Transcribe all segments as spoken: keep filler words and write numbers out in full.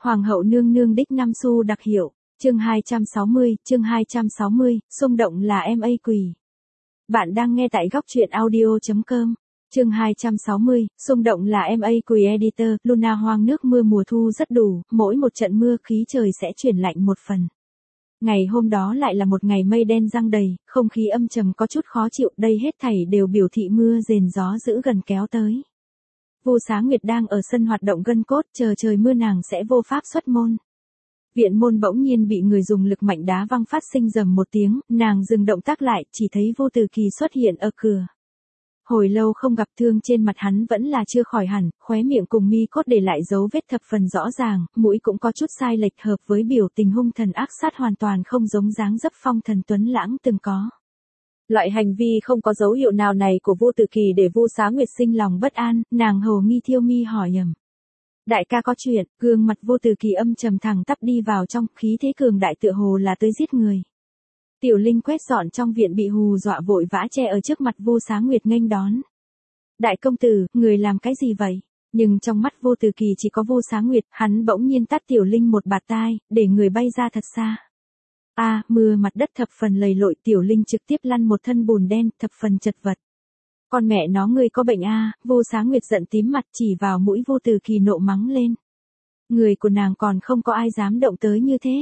Hoàng hậu nương nương đích năm xu đặc hiệu, chương hai trăm sáu mươi, chương hai trăm sáu mươi, xung động là em a quỳ. Bạn đang nghe tại góc truyện audio.com, chương hai trăm sáu mươi, xung động là em a quỳ editor, Luna hoang nước mưa mùa thu rất đủ, mỗi một trận mưa khí trời sẽ chuyển lạnh một phần. Ngày hôm đó lại là một ngày mây đen giăng đầy, không khí âm trầm có chút khó chịu, đây hết thảy đều biểu thị mưa rền gió dữ gần kéo tới. Vu Xá Nguyệt đang ở sân hoạt động gân cốt, chờ trời mưa nàng sẽ vô pháp xuất môn. Viện môn bỗng nhiên bị người dùng lực mạnh đá văng phát sinh rầm một tiếng, nàng dừng động tác lại, chỉ thấy Vô Từ Kỳ xuất hiện ở cửa. Hồi lâu không gặp, thương trên mặt hắn vẫn là chưa khỏi hẳn, khóe miệng cùng mi cốt để lại dấu vết thập phần rõ ràng, mũi cũng có chút sai lệch, hợp với biểu tình hung thần ác sát hoàn toàn không giống dáng dấp phong thần tuấn lãng từng có. Loại hành vi không có dấu hiệu nào này của Vô Từ Kỳ để Vu Xá Nguyệt sinh lòng bất an, nàng hồ nghi thiêu mi hỏi ầm. Đại ca có chuyện, gương mặt Vô Từ Kỳ âm trầm thẳng tắp đi vào trong, khí thế cường đại tựa hồ là tới giết người. Tiểu Linh quét dọn trong viện bị hù dọa vội vã che ở trước mặt Vu Xá Nguyệt nghênh đón. Đại công tử, người làm cái gì vậy? Nhưng trong mắt Vô Từ Kỳ chỉ có Vu Xá Nguyệt, hắn bỗng nhiên tát Tiểu Linh một bạt tai, để người bay ra thật xa. A, à, mưa mặt đất thập phần lầy lội, Tiểu Linh trực tiếp lăn một thân bùn đen, thập phần chật vật. Con mẹ nó, ngươi có bệnh a? À? Vu Xá Nguyệt giận tím mặt chỉ vào mũi Vô Từ Kỳ nộ mắng lên. Người của nàng còn không có ai dám động tới như thế.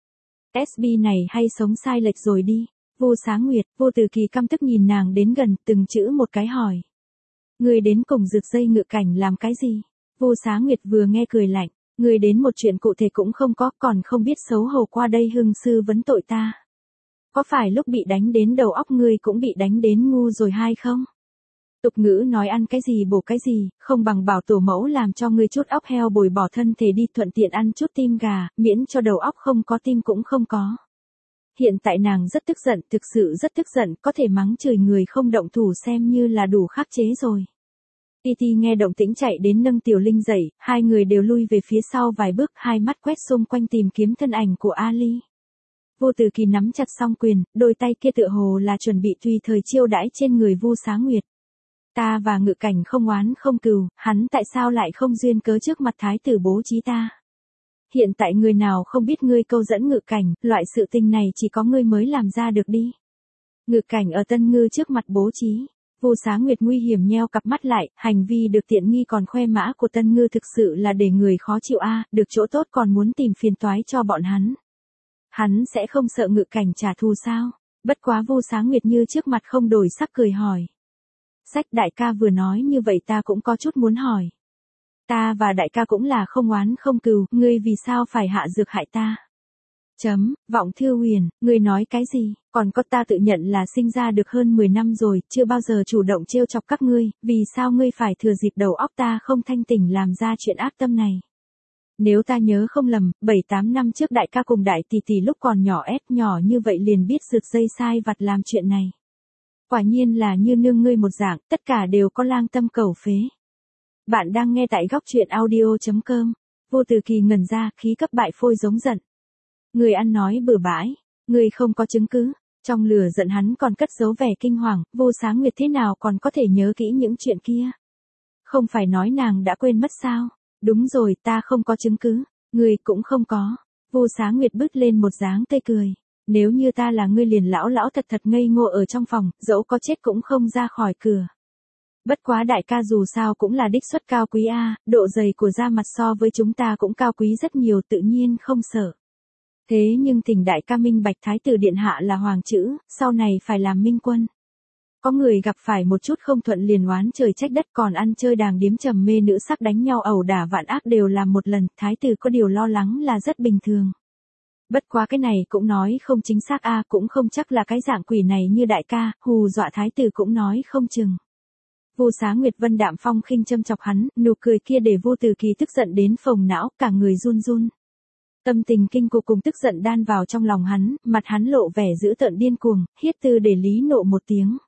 ét bê này hay sống sai lệch rồi đi. Vu Xá Nguyệt, Vô Từ Kỳ căm tức nhìn nàng đến gần, từng chữ một cái hỏi. Ngươi đến cùng rực dây ngựa cảnh làm cái gì? Vu Xá Nguyệt vừa nghe cười lạnh. Ngươi đến một chuyện cụ thể cũng không có, còn không biết xấu hổ qua đây hưng sư vấn tội ta. Có phải lúc bị đánh đến đầu óc ngươi cũng bị đánh đến ngu rồi hay không? Tục ngữ nói ăn cái gì bổ cái gì, không bằng bảo tổ mẫu làm cho ngươi chút óc heo bồi bỏ thân thể đi, thuận tiện ăn chút tim gà, miễn cho đầu óc không có tim cũng không có. Hiện tại nàng rất tức giận, thực sự rất tức giận, có thể mắng chửi người không động thủ xem như là đủ khắc chế rồi. Titi nghe động tĩnh chạy đến nâng Tiểu Linh dậy, hai người đều lui về phía sau vài bước, hai mắt quét xung quanh tìm kiếm thân ảnh của Ali. Vô Từ Kỳ nắm chặt song quyền, đôi tay kia tựa hồ là chuẩn bị tùy thời chiêu đãi trên người Vu Xá Nguyệt. Ta và Ngự Cảnh không oán không cừu, hắn tại sao lại không duyên cớ trước mặt thái tử bố trí ta? Hiện tại người nào không biết ngươi câu dẫn Ngự Cảnh, loại sự tình này chỉ có ngươi mới làm ra được đi. Ngự Cảnh ở Tân Ngư trước mặt bố trí. Vu Xá Nguyệt nguy hiểm nheo cặp mắt lại, hành vi được tiện nghi còn khoe mã của Tân Ngư thực sự là để người khó chịu a, à, được chỗ tốt còn muốn tìm phiền toái cho bọn hắn. Hắn sẽ không sợ Ngự Cảnh trả thù sao? Bất quá Vu Xá Nguyệt như trước mặt không đổi sắc cười hỏi. Sách, đại ca vừa nói như vậy ta cũng có chút muốn hỏi. Ta và đại ca cũng là không oán không cừu, ngươi vì sao phải hạ dược hại ta? Chấm, Vọng Thư Huyền, ngươi nói cái gì? Còn có, ta tự nhận là sinh ra được hơn mười năm rồi, chưa bao giờ chủ động trêu chọc các ngươi, vì sao ngươi phải thừa dịp đầu óc ta không thanh tỉnh làm ra chuyện ác tâm này? Nếu ta nhớ không lầm, bảy tám năm trước đại ca cùng đại tỷ tỷ lúc còn nhỏ ép nhỏ như vậy liền biết rực dây sai vặt làm chuyện này. Quả nhiên là như nương ngươi một dạng, tất cả đều có lang tâm cầu phế. Bạn đang nghe tại góc truyện audio.com. Vô Từ Kỳ ngẩn ra, khí cấp bại phôi giống giận. Người ăn nói bừa bãi, người không có chứng cứ. Trong lửa giận hắn còn cất giấu vẻ kinh hoàng, Vô Xá Nguyệt thế nào còn có thể nhớ kỹ những chuyện kia. Không phải nói nàng đã quên mất sao? Đúng rồi, ta không có chứng cứ, người cũng không có. Vô Xá Nguyệt bứt lên một dáng tươi cười. Nếu như ta là ngươi liền lão lão thật thật ngây ngô ở trong phòng, dẫu có chết cũng không ra khỏi cửa. Bất quá đại ca dù sao cũng là đích xuất cao quý a, độ dày của da mặt so với chúng ta cũng cao quý rất nhiều, tự nhiên không sợ. Thế nhưng thỉnh đại ca minh bạch thái tử điện hạ là hoàng chữ, sau này phải làm minh quân. Có người gặp phải một chút không thuận liền oán trời trách đất, còn ăn chơi đàng điếm trầm mê nữ sắc đánh nhau ẩu đả vạn ác đều làm một lần, thái tử có điều lo lắng là rất bình thường. Bất quá cái này cũng nói không chính xác a, à, cũng không chắc là cái dạng quỷ này như đại ca, hù dọa thái tử cũng nói không chừng. Vu Xá Nguyệt vân đạm phong khinh châm chọc hắn, nụ cười kia để Vô Từ Kỳ tức giận đến phồng não, cả người run run. Tâm tình kinh cục cùng tức giận đan vào trong lòng hắn, mặt hắn lộ vẻ dữ tợn điên cuồng, hiết tư để lý nộ một tiếng.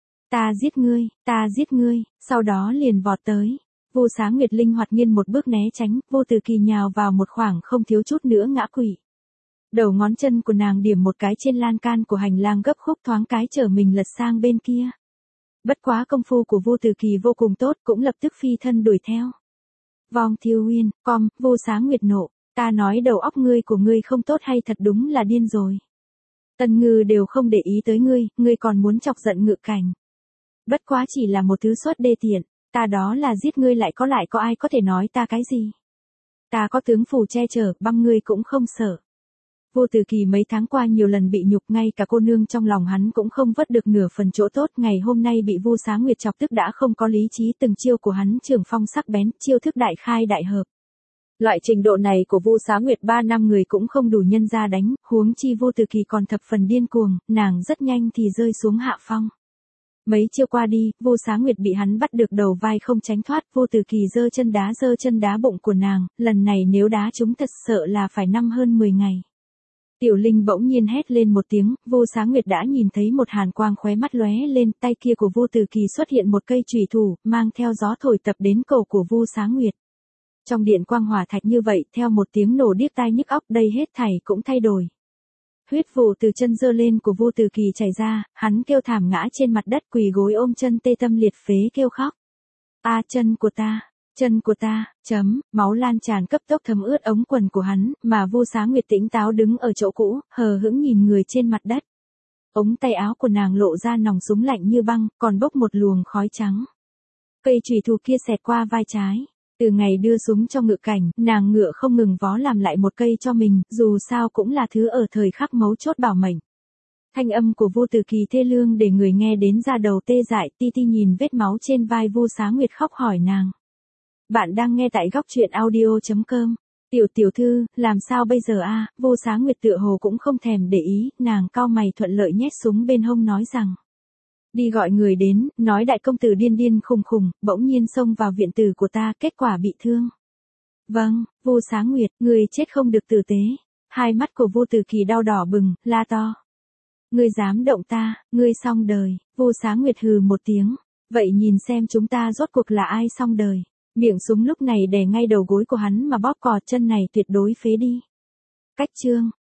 Ta giết ngươi, ta giết ngươi, sau đó liền vọt tới. Vu Xá Nguyệt linh hoạt nghiêng một bước né tránh, Vô Từ Kỳ nhào vào một khoảng không thiếu chút nữa ngã quỵ. Đầu ngón chân của nàng điểm một cái trên lan can của hành lang gấp khúc, thoáng cái trở mình lật sang bên kia. Bất quá công phu của Vô Từ Kỳ vô cùng tốt, cũng lập tức phi thân đuổi theo. Vong Thiêu Uyên, com, Vu Xá Nguyệt nộ. Ta nói đầu óc ngươi của ngươi không tốt hay thật đúng là điên rồi. Tần Ngư đều không để ý tới ngươi, ngươi còn muốn chọc giận Ngự Cảnh. Bất quá chỉ là một thứ suất đê tiện, ta đó là giết ngươi lại có lại có ai có thể nói ta cái gì. Ta có tướng phù che chở, băm ngươi cũng không sợ. Vô Tử Kỳ mấy tháng qua nhiều lần bị nhục, ngay cả cô nương trong lòng hắn cũng không vớt được nửa phần chỗ tốt, ngày hôm nay bị Vu Xá Nguyệt chọc tức đã không có lý trí, từng chiêu của hắn trường phong sắc bén, chiêu thức đại khai đại hợp. Loại trình độ này của Vu Xá Nguyệt ba năm người cũng không đủ nhân ra đánh, huống chi Vô Tử Kỳ còn thập phần điên cuồng, nàng rất nhanh thì rơi xuống hạ phong. Mấy chiêu qua đi, Vu Xá Nguyệt bị hắn bắt được đầu vai không tránh thoát, Vô Tử Kỳ giơ chân đá giơ chân đá bụng của nàng, lần này nếu đá chúng thật sợ là phải năm hơn mười ngày. Tiểu Linh bỗng nhiên hét lên một tiếng, Vu Xá Nguyệt đã nhìn thấy một hàn quang khóe mắt lóe lên, tay kia của Vô Tử Kỳ xuất hiện một cây chùy thủ, mang theo gió thổi tập đến cổ của Vu Xá Nguyệt. Trong điện quang hỏa thạch như vậy, theo một tiếng nổ điếc tai nhức óc, đây hết thảy cũng thay đổi. Huyết vụ từ chân giơ lên của Vô Tử Kỳ chảy ra, hắn kêu thảm ngã trên mặt đất, quỳ gối ôm chân tê tâm liệt phế kêu khóc. A chân của ta, chân của ta, chấm, máu lan tràn cấp tốc thấm ướt ống quần của hắn, mà Vu Xá Nguyệt tĩnh táo đứng ở chỗ cũ, hờ hững nhìn người trên mặt đất. Ống tay áo của nàng lộ ra nòng súng lạnh như băng, còn bốc một luồng khói trắng. Cây chùy thủ kia xẹt qua vai trái. Từ ngày đưa súng cho Ngự Cảnh, nàng ngựa không ngừng vó làm lại một cây cho mình, dù sao cũng là thứ ở thời khắc mấu chốt bảo mệnh. Thanh âm của Vô Tử Kỳ thê lương để người nghe đến da đầu tê dại, Ti Ti nhìn vết máu trên vai Vu Xá Nguyệt khóc hỏi nàng. Bạn đang nghe tại góc truyện audio chấm com. Tiểu tiểu thư, làm sao bây giờ a? Vu Xá Nguyệt tựa hồ cũng không thèm để ý, nàng cau mày thuận lợi nhét súng bên hông nói rằng. Đi gọi người đến, nói đại công tử điên điên khùng khùng, bỗng nhiên xông vào viện tử của ta, kết quả bị thương. Vâng, Vu Xá Nguyệt, người chết không được tử tế. Hai mắt của Vô Tử Kỳ đau đỏ bừng, la to. Ngươi dám động ta, ngươi xong đời. Vu Xá Nguyệt hừ một tiếng. Vậy nhìn xem chúng ta rốt cuộc là ai xong đời. Miệng súng lúc này đè ngay đầu gối của hắn mà bóp cò, chân này tuyệt đối phế đi. Cách chương.